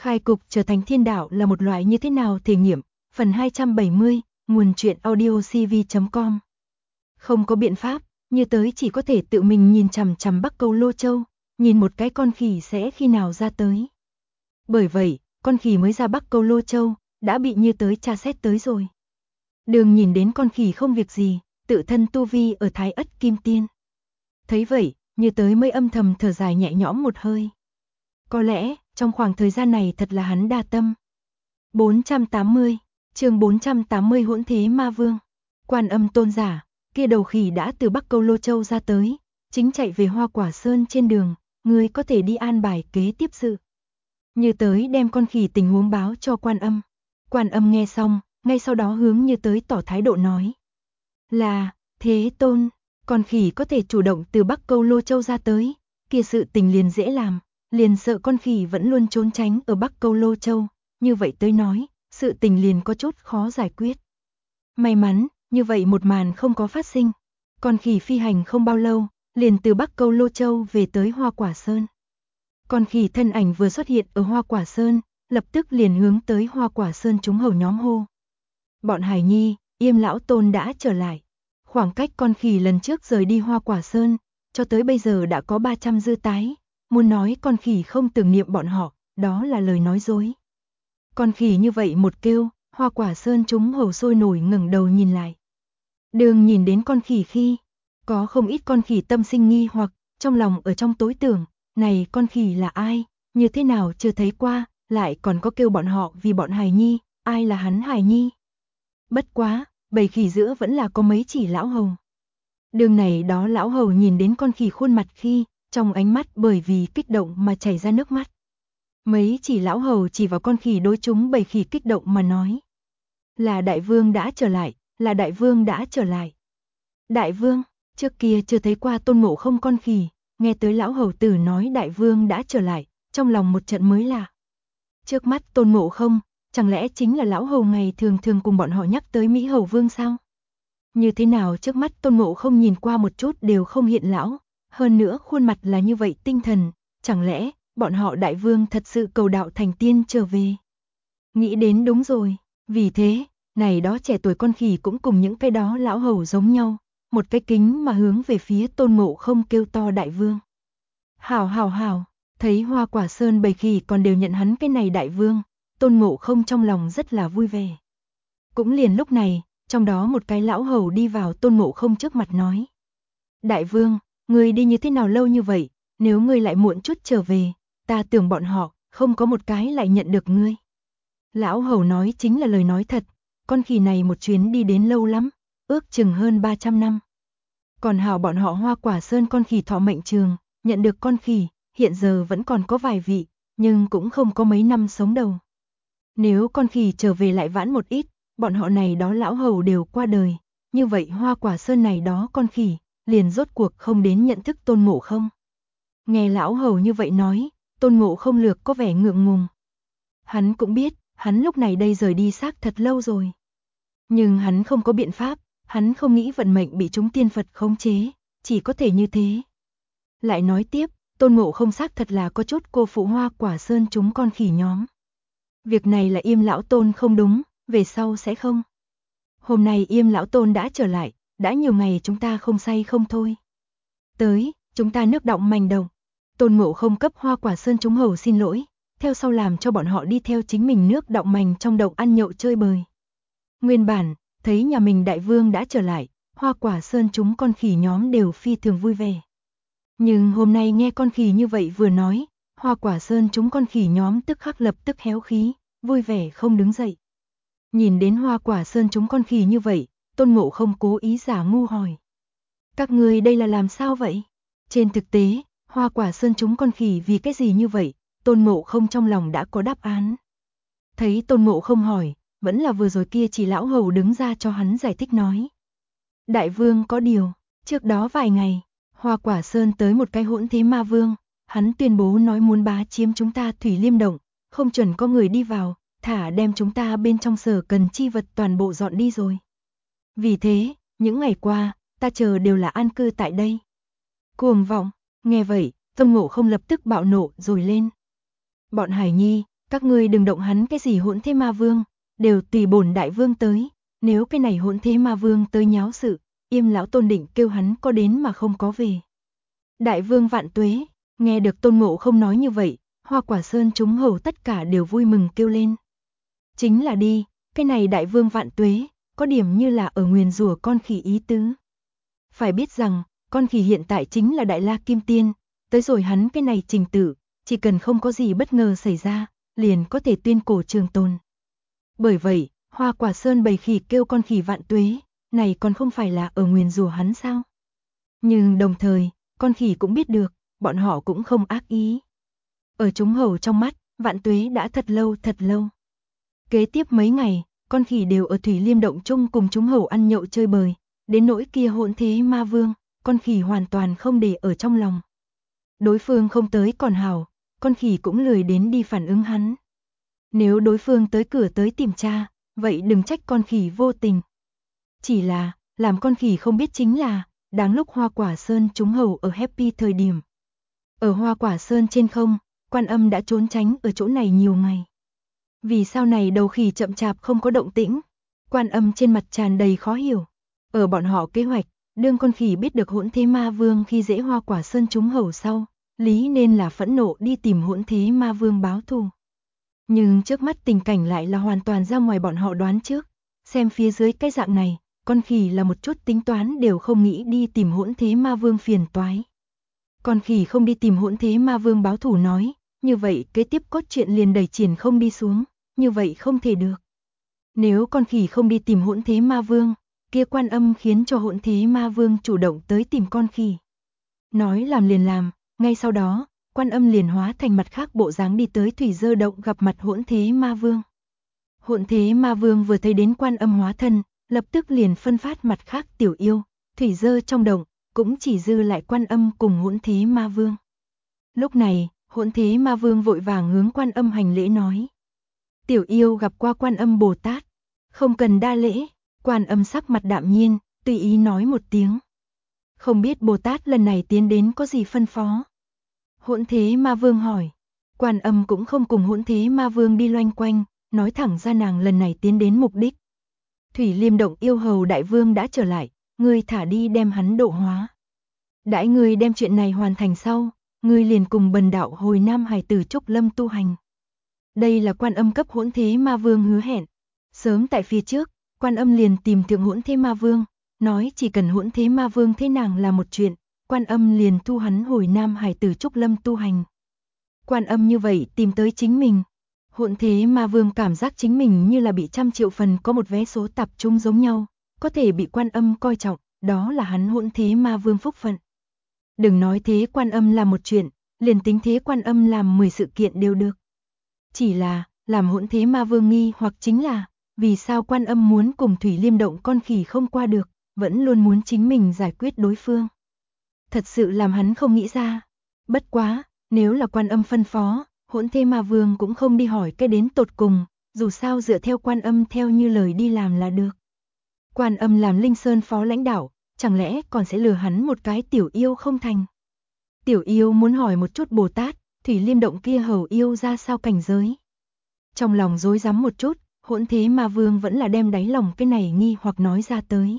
Khai cục trở thành thiên đạo là một loại như thế nào thể nghiệm, phần 270, nguồn truyện audio cv.com. Không có biện pháp, Như Tới chỉ có thể tự mình nhìn chằm chằm Bắc Câu Lô Châu, nhìn một cái con khỉ sẽ khi nào ra tới. Bởi vậy, con khỉ mới ra Bắc Câu Lô Châu, đã bị Như Tới tra xét tới rồi. Đường nhìn đến con khỉ không việc gì, tự thân tu vi ở Thái Ất Kim Tiên. Thấy vậy, Như Tới mới âm thầm thở dài nhẹ nhõm một hơi. Có lẽ, trong khoảng thời gian này thật là hắn đa tâm. 480, chương 480 Hỗn Thế Ma Vương. Quan Âm Tôn giả, kia đầu khỉ đã từ Bắc Câu Lô Châu ra tới, chính chạy về Hoa Quả Sơn trên đường, ngươi có thể đi an bài kế tiếp sự. Như Tới đem con khỉ tình huống báo cho Quan Âm. Quan Âm nghe xong, ngay sau đó hướng Như Tới tỏ thái độ nói. Là, Thế Tôn, con khỉ có thể chủ động từ Bắc Câu Lô Châu ra tới, kia sự tình liền dễ làm, liền sợ con khỉ vẫn luôn trốn tránh ở Bắc Câu Lô Châu, như vậy tới nói, sự tình liền có chút khó giải quyết. May mắn, như vậy một màn không có phát sinh, con khỉ phi hành không bao lâu, liền từ Bắc Câu Lô Châu về tới Hoa Quả Sơn. Con khỉ thân ảnh vừa xuất hiện ở Hoa Quả Sơn, lập tức liền hướng tới Hoa Quả Sơn chúng hầu nhóm hô. Bọn Hải Nhi, Yêm lão tôn đã trở lại. Khoảng cách con khỉ lần trước rời đi Hoa Quả Sơn, cho tới bây giờ đã có 300 dư tái, muốn nói con khỉ không tưởng niệm bọn họ, đó là lời nói dối. Con khỉ như vậy một kêu, Hoa Quả Sơn chúng hầu sôi nổi ngẩng đầu nhìn lại. Đường nhìn đến con khỉ khi, có không ít con khỉ tâm sinh nghi hoặc, trong lòng ở trong tối tưởng, này con khỉ là ai, như thế nào chưa thấy qua, lại còn có kêu bọn họ vì bọn Hải Nhi, ai là hắn Hải Nhi. Bất quá, bầy khỉ giữa vẫn là có mấy chỉ lão hầu. Đường này đó lão hầu nhìn đến con khỉ khuôn mặt khi, trong ánh mắt bởi vì kích động mà chảy ra nước mắt. Mấy chỉ lão hầu chỉ vào con khỉ đối chúng bầy khỉ kích động mà nói. Là đại vương đã trở lại, là đại vương đã trở lại. Đại vương, trước kia chưa thấy qua Tôn Ngộ Không con khỉ, nghe tới lão hầu tử nói đại vương đã trở lại, trong lòng một trận mới lạ. Trước mắt Tôn Ngộ Không, chẳng lẽ chính là lão hầu ngày thường thường cùng bọn họ nhắc tới Mỹ Hầu Vương sao? Như thế nào trước mắt Tôn Ngộ Không nhìn qua một chút đều không hiện lão, hơn nữa khuôn mặt là như vậy tinh thần, chẳng lẽ bọn họ đại vương thật sự cầu đạo thành tiên trở về? Nghĩ đến đúng rồi, vì thế, này đó trẻ tuổi con khỉ cũng cùng những cái đó lão hầu giống nhau, một cái kính mà hướng về phía Tôn Ngộ Không kêu to đại vương. Hảo hảo hảo, thấy Hoa Quả Sơn bầy khỉ còn đều nhận hắn cái này đại vương, Tôn Ngộ Không trong lòng rất là vui vẻ. Cũng liền lúc này, trong đó một cái lão hầu đi vào Tôn Ngộ Không trước mặt nói. Đại vương, ngươi đi như thế nào lâu như vậy, nếu ngươi lại muộn chút trở về, ta tưởng bọn họ, không có một cái lại nhận được ngươi. Lão hầu nói chính là lời nói thật, con khỉ này một chuyến đi đến lâu lắm, ước chừng hơn 300 năm. Còn hảo bọn họ Hoa Quả Sơn con khỉ thọ mệnh trường, nhận được con khỉ, hiện giờ vẫn còn có vài vị, nhưng cũng không có mấy năm sống đầu. Nếu con khỉ trở về lại vãn một ít, bọn họ này đó lão hầu đều qua đời, như vậy Hoa Quả Sơn này đó con khỉ, liền rốt cuộc không đến nhận thức Tôn Ngộ Không. Nghe lão hầu như vậy nói, Tôn Ngộ Không lược có vẻ ngượng ngùng. Hắn cũng biết, hắn lúc này đây rời đi xác thật lâu rồi. Nhưng hắn không có biện pháp, hắn không nghĩ vận mệnh bị chúng tiên Phật khống chế, chỉ có thể như thế. Lại nói tiếp, Tôn Ngộ Không xác thật là có chút cô phụ Hoa Quả Sơn chúng con khỉ nhóm. Việc này là Yêm lão tôn không đúng, về sau sẽ không. Hôm nay Yêm lão tôn đã trở lại, đã nhiều ngày chúng ta không say không thôi. Tới, chúng ta nước động mành đồng. Tôn Ngộ Không cấp Hoa Quả Sơn chúng hầu xin lỗi, theo sau làm cho bọn họ đi theo chính mình nước động mành trong động ăn nhậu chơi bời. Nguyên bản, thấy nhà mình đại vương đã trở lại, Hoa Quả Sơn chúng con khỉ nhóm đều phi thường vui vẻ. Nhưng hôm nay nghe con khỉ như vậy vừa nói, Hoa Quả Sơn chúng con khỉ nhóm tức khắc lập tức héo khí, vui vẻ không đứng dậy. Nhìn đến Hoa Quả Sơn chúng con khỉ như vậy, Tôn Ngộ Không cố ý giả ngu hỏi. Các ngươi đây là làm sao vậy? Trên thực tế, Hoa Quả Sơn chúng con khỉ vì cái gì như vậy, Tôn Ngộ Không trong lòng đã có đáp án. Thấy Tôn Ngộ Không hỏi, vẫn là vừa rồi kia chỉ lão hầu đứng ra cho hắn giải thích nói. Đại vương có điều, trước đó vài ngày, Hoa Quả Sơn tới một cái hỗn thế ma vương, hắn tuyên bố nói muốn bá chiếm chúng ta Thủy Liêm Động, không chuẩn có người đi vào, thả đem chúng ta bên trong sở cần chi vật toàn bộ dọn đi rồi. Vì thế, những ngày qua, ta chờ đều là an cư tại đây. Cuồng vọng, nghe vậy, Tôn Ngộ Không lập tức bạo nộ rồi lên. Bọn Hải Nhi, Các ngươi đừng động hắn cái gì hỗn thế ma vương, đều tùy bổn đại vương tới, nếu cái này hỗn thế ma vương tới nháo sự, Yêm lão Tôn định kêu hắn có đến mà không có về. Đại vương vạn tuế, nghe được Tôn Ngộ Không nói như vậy, Hoa Quả Sơn chúng hầu tất cả đều vui mừng kêu lên. Chính là đi, cái này đại vương vạn tuế, có điểm như là ở nguyền rủa con khỉ ý tứ. Phải biết rằng, con khỉ hiện tại chính là Đại La Kim Tiên, tới rồi hắn cái này trình tự, chỉ cần không có gì bất ngờ xảy ra, liền có thể tuyên cổ trường tồn. Bởi vậy, Hoa Quả Sơn bầy khỉ kêu con khỉ vạn tuế, này còn không phải là ở nguyền rủa hắn sao? Nhưng đồng thời, con khỉ cũng biết được, bọn họ cũng không ác ý. Ở chúng hầu trong mắt, vạn tuế đã thật lâu thật lâu. Kế tiếp mấy ngày, con khỉ đều ở Thủy Liêm Động chung cùng chúng hầu ăn nhậu chơi bời, đến nỗi kia hỗn thế ma vương, con khỉ hoàn toàn không để ở trong lòng. Đối phương không tới còn hảo, con khỉ cũng lười đến đi phản ứng hắn. Nếu đối phương tới cửa tới tìm tra, vậy đừng trách con khỉ vô tình. Chỉ là, làm con khỉ không biết chính là, đáng lúc Hoa Quả Sơn chúng hầu ở happy thời điểm. Ở Hoa Quả Sơn trên không, Quan Âm đã trốn tránh ở chỗ này nhiều ngày. Vì sao này đầu khỉ chậm chạp không có động tĩnh? Quan Âm trên mặt tràn đầy khó hiểu. Ở bọn họ kế hoạch, đương con khỉ biết được hỗn thế ma vương khi dễ Hoa Quả Sơn chúng hầu sau, lý nên là phẫn nộ đi tìm hỗn thế ma vương báo thù. Nhưng trước mắt tình cảnh lại là hoàn toàn ra ngoài bọn họ đoán trước. Xem phía dưới cái dạng này, con khỉ là một chút tính toán đều không nghĩ đi tìm hỗn thế ma vương phiền toái. Con khỉ không đi tìm hỗn thế ma vương báo thù nói, như vậy kế tiếp cốt truyện liền đẩy triển không đi xuống, như vậy không thể được. Nếu con khỉ không đi tìm hỗn thế ma vương, kia Quan Âm khiến cho hỗn thế ma vương chủ động tới tìm con khỉ. Nói làm liền làm, ngay sau đó, Quan Âm liền hóa thành mặt khác bộ dáng đi tới Thủy Dơ Động gặp mặt hỗn thế ma vương. Hỗn thế ma vương vừa thấy đến Quan Âm hóa thân, lập tức liền phân phát mặt khác tiểu yêu, Thủy Dơ trong động, cũng chỉ dư lại Quan Âm cùng hỗn thế ma vương. Lúc này, hỗn thế ma vương vội vàng hướng Quan Âm hành lễ nói. Tiểu yêu gặp qua Quan Âm Bồ Tát, không cần đa lễ. Quan Âm sắc mặt đạm nhiên, tùy ý nói một tiếng. Không biết Bồ Tát lần này tiến đến có gì phân phó? Hỗn thế ma vương hỏi. Quan Âm cũng không cùng hỗn thế ma vương đi loanh quanh, nói thẳng ra nàng lần này tiến đến mục đích. Thủy Liêm Động yêu hầu đại vương đã trở lại, ngươi thả đi đem hắn độ hóa. Đãi ngươi đem chuyện này hoàn thành sau, ngươi liền cùng bần đạo hồi Nam Hải tử Trúc Lâm tu hành. Đây là Quan Âm cấp hỗn thế ma vương hứa hẹn. Sớm tại phía trước, Quan Âm liền tìm thượng hỗn thế ma vương, nói chỉ cần hỗn thế ma vương thế nàng là một chuyện, Quan Âm liền thu hắn hồi Nam Hải tử Trúc Lâm tu hành. Quan Âm như vậy tìm tới chính mình. Hỗn thế ma vương cảm giác chính mình như là bị 100.000.000 phần có một vé số tập trung giống nhau, có thể bị Quan Âm coi trọng, đó là hắn hỗn thế ma vương phúc phận. Đừng nói thế Quan Âm làm một chuyện, liền tính thế Quan Âm làm 10 sự kiện đều được. Chỉ là, làm hỗn thế ma vương nghi hoặc chính là, vì sao Quan Âm muốn cùng Thủy Liêm Động con khỉ không qua được, vẫn luôn muốn chính mình giải quyết đối phương. Thật sự làm hắn không nghĩ ra. Bất quá, nếu là Quan Âm phân phó, hỗn thế ma vương cũng không đi hỏi cái đến tột cùng, dù sao dựa theo Quan Âm theo như lời đi làm là được. Quan Âm làm Linh Sơn phó lãnh đạo, chẳng lẽ còn sẽ lừa hắn một cái tiểu yêu không thành. Tiểu yêu muốn hỏi một chút Bồ Tát, Thủy Liêm Động kia hầu yêu ra sao cảnh giới. Trong lòng rối rắm một chút, hỗn thế ma vương vẫn là đem đáy lòng cái này nghi hoặc nói ra tới.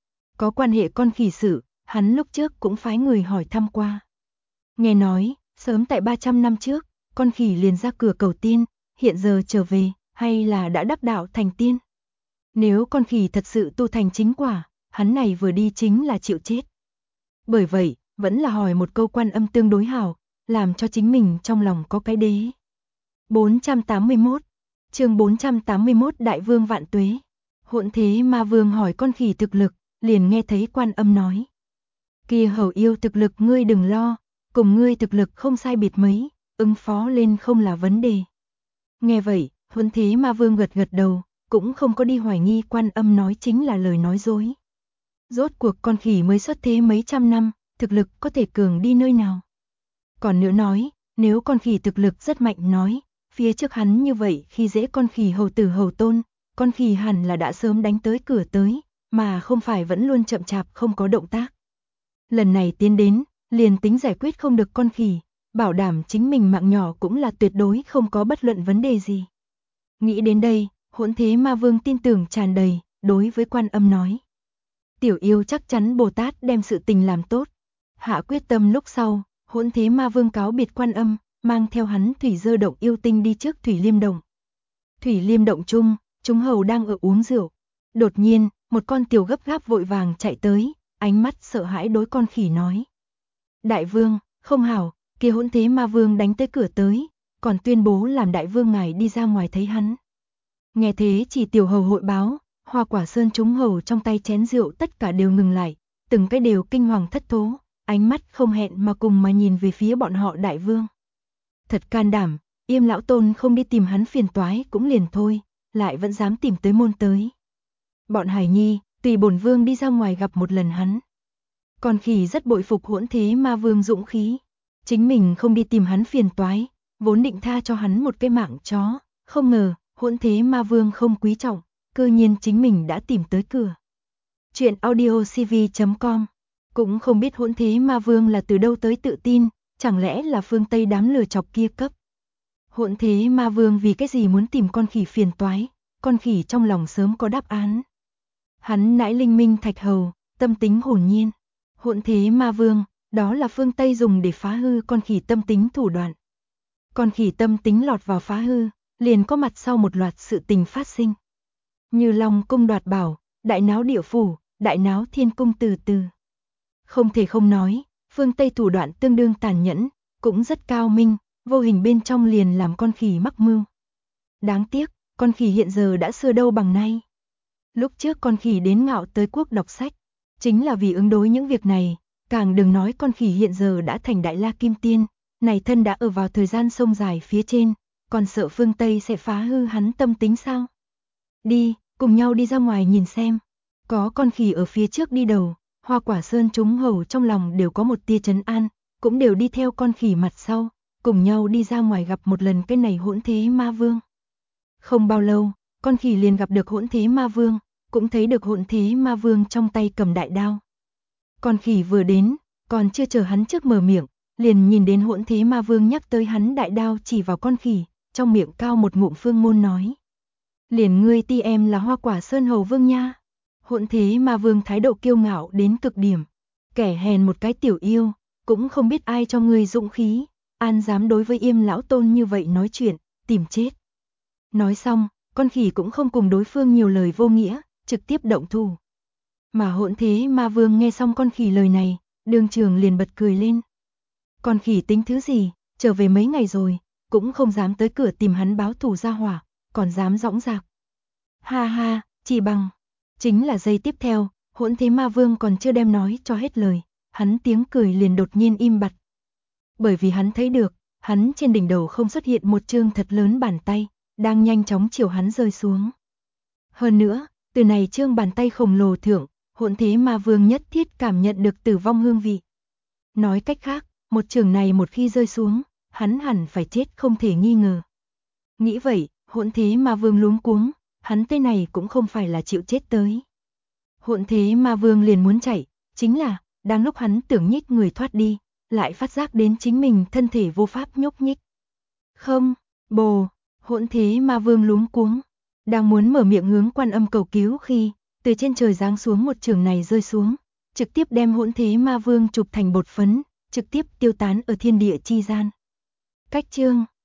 Có quan hệ con khỉ sự, hắn lúc trước cũng phái người hỏi thăm qua. Nghe nói, sớm tại 300 năm trước, con khỉ liền ra cửa cầu tiên, hiện giờ trở về, hay là đã đắc đạo thành tiên. Nếu con khỉ thật sự tu thành chính quả, hắn này vừa đi chính là chịu chết. Bởi vậy, vẫn là hỏi một câu Quan Âm tương đối hảo, làm cho chính mình trong lòng có cái đế. 481, chương 481 Đại Vương Vạn Tuế. Hỗn thế ma vương hỏi con khỉ thực lực, liền nghe thấy Quan Âm nói. Kia hầu yêu thực lực ngươi đừng lo, cùng ngươi thực lực không sai biệt mấy, ứng phó lên không là vấn đề. Nghe vậy, hỗn thế ma vương gật gật đầu, cũng không có đi hoài nghi Quan Âm nói chính là lời nói dối. Rốt cuộc con khỉ mới xuất thế mấy trăm năm, thực lực có thể cường đi nơi nào. Còn nữa nói, nếu con khỉ thực lực rất mạnh nói, phía trước hắn như vậy khi dễ con khỉ hầu tử hầu tôn, con khỉ hẳn là đã sớm đánh tới cửa tới, mà không phải vẫn luôn chậm chạp không có động tác. Lần này tiến đến, liền tính giải quyết không được con khỉ, bảo đảm chính mình mạng nhỏ cũng là tuyệt đối không có bất luận vấn đề gì. Nghĩ đến đây, Hỗn Thế Ma Vương tin tưởng tràn đầy, đối với Quan Âm nói. Tiểu yêu chắc chắn Bồ Tát đem sự tình làm tốt. Hạ quyết tâm lúc sau, Hỗn Thế Ma Vương cáo biệt Quan Âm, mang theo hắn Thủy Dơ Động yêu tinh đi trước Thủy Liêm Động. Thủy Liêm Động chung, chúng hầu đang ở uống rượu. Đột nhiên, một con tiểu gấp gáp vội vàng chạy tới, ánh mắt sợ hãi đối con khỉ nói. Đại vương, không hảo, kia Hỗn Thế Ma Vương đánh tới cửa tới, còn tuyên bố làm đại vương ngài đi ra ngoài thấy hắn. Nghe thế chỉ tiểu hầu hội báo, Hoa Quả Sơn chúng hầu trong tay chén rượu tất cả đều ngừng lại, từng cái đều kinh hoàng thất thố, ánh mắt không hẹn mà cùng mà nhìn về phía bọn họ đại vương. Thật can đảm, Yêm lão tôn không đi tìm hắn phiền toái cũng liền thôi, lại vẫn dám tìm tới môn tới. Bọn Hải Nhi, tùy bổn vương đi ra ngoài gặp một lần hắn. Con khỉ rất bội phục Hỗn Thế Ma Vương dũng khí, chính mình không đi tìm hắn phiền toái, vốn định tha cho hắn một cái mạng chó, không ngờ Hỗn Thế Ma Vương không quý trọng, cơ nhiên chính mình đã tìm tới cửa. Chuyện audiocv.com. Cũng không biết Hỗn Thế Ma Vương là từ đâu tới tự tin, chẳng lẽ là phương Tây đám lừa chọc kia cấp. Hỗn Thế Ma Vương vì cái gì muốn tìm con khỉ phiền toái, con khỉ trong lòng sớm có đáp án. Hắn nãi linh minh thạch hầu, tâm tính hồn nhiên. Hỗn Thế Ma Vương, đó là phương Tây dùng để phá hư con khỉ tâm tính thủ đoạn. Con khỉ tâm tính lọt vào phá hư, liền có mặt sau một loạt sự tình phát sinh. Như Long cung đoạt bảo, đại náo địa phủ, đại náo thiên cung từ từ. Không thể không nói, phương Tây thủ đoạn tương đương tàn nhẫn, cũng rất cao minh, vô hình bên trong liền làm con khỉ mắc mưu. Đáng tiếc, con khỉ hiện giờ đã xưa đâu bằng nay. Lúc trước con khỉ đến Ngạo Tới Quốc đọc sách, chính là vì ứng đối những việc này, càng đừng nói con khỉ hiện giờ đã thành Đại La Kim Tiên, này thân đã ở vào thời gian sông dài phía trên, còn sợ phương Tây sẽ phá hư hắn tâm tính sao? Đi, cùng nhau đi ra ngoài nhìn xem. Có con khỉ ở phía trước đi đầu, Hoa Quả Sơn chúng hầu trong lòng đều có một tia trấn an, cũng đều đi theo con khỉ mặt sau, cùng nhau đi ra ngoài gặp một lần cái này Hỗn Thế Ma Vương. Không bao lâu, con khỉ liền gặp được Hỗn Thế Ma Vương, cũng thấy được Hỗn Thế Ma Vương trong tay cầm đại đao. Con khỉ vừa đến, còn chưa chờ hắn trước mở miệng, liền nhìn đến Hỗn Thế Ma Vương nhắc tới hắn đại đao chỉ vào con khỉ, trong miệng cao một ngụm phương môn nói. Liền ngươi ti em là Hoa Quả Sơn hầu vương nha. Hỗn Thế Ma Vương thái độ kiêu ngạo đến cực điểm, kẻ hèn một cái tiểu yêu, cũng không biết ai cho ngươi dũng khí, an dám đối với Yêm lão tôn như vậy nói chuyện, tìm chết. Nói xong, con khỉ cũng không cùng đối phương nhiều lời vô nghĩa, trực tiếp động thủ. Mà Hỗn Thế Ma Vương nghe xong con khỉ lời này, đương trường liền bật cười lên. Con khỉ tính thứ gì, trở về mấy ngày rồi, cũng không dám tới cửa tìm hắn báo thù ra hỏa, còn dám dõng dạc. Ha ha, chỉ bằng. Chính là giây tiếp theo, Hỗn Thế Ma Vương còn chưa đem nói cho hết lời, hắn tiếng cười liền đột nhiên im bặt. Bởi vì hắn thấy được, hắn trên đỉnh đầu không xuất hiện một chương thật lớn bàn tay, đang nhanh chóng chiều hắn rơi xuống. Hơn nữa, từ này chương bàn tay khổng lồ thượng, Hỗn Thế Ma Vương nhất thiết cảm nhận được tử vong hương vị. Nói cách khác, một trường này một khi rơi xuống, hắn hẳn phải chết không thể nghi ngờ. Nghĩ vậy, Hỗn Thế Ma Vương luống cuống, hắn tên này cũng không phải là chịu chết tới. Hỗn Thế Ma Vương liền muốn chạy, chính là, đang lúc hắn tưởng nhích người thoát đi, lại phát giác đến chính mình thân thể vô pháp nhúc nhích. Không, bồ, Hỗn Thế Ma Vương luống cuống, đang muốn mở miệng hướng Quan Âm cầu cứu khi, từ trên trời giáng xuống một trường này rơi xuống, trực tiếp đem Hỗn Thế Ma Vương chụp thành bột phấn, trực tiếp tiêu tán ở thiên địa chi gian. Cách chương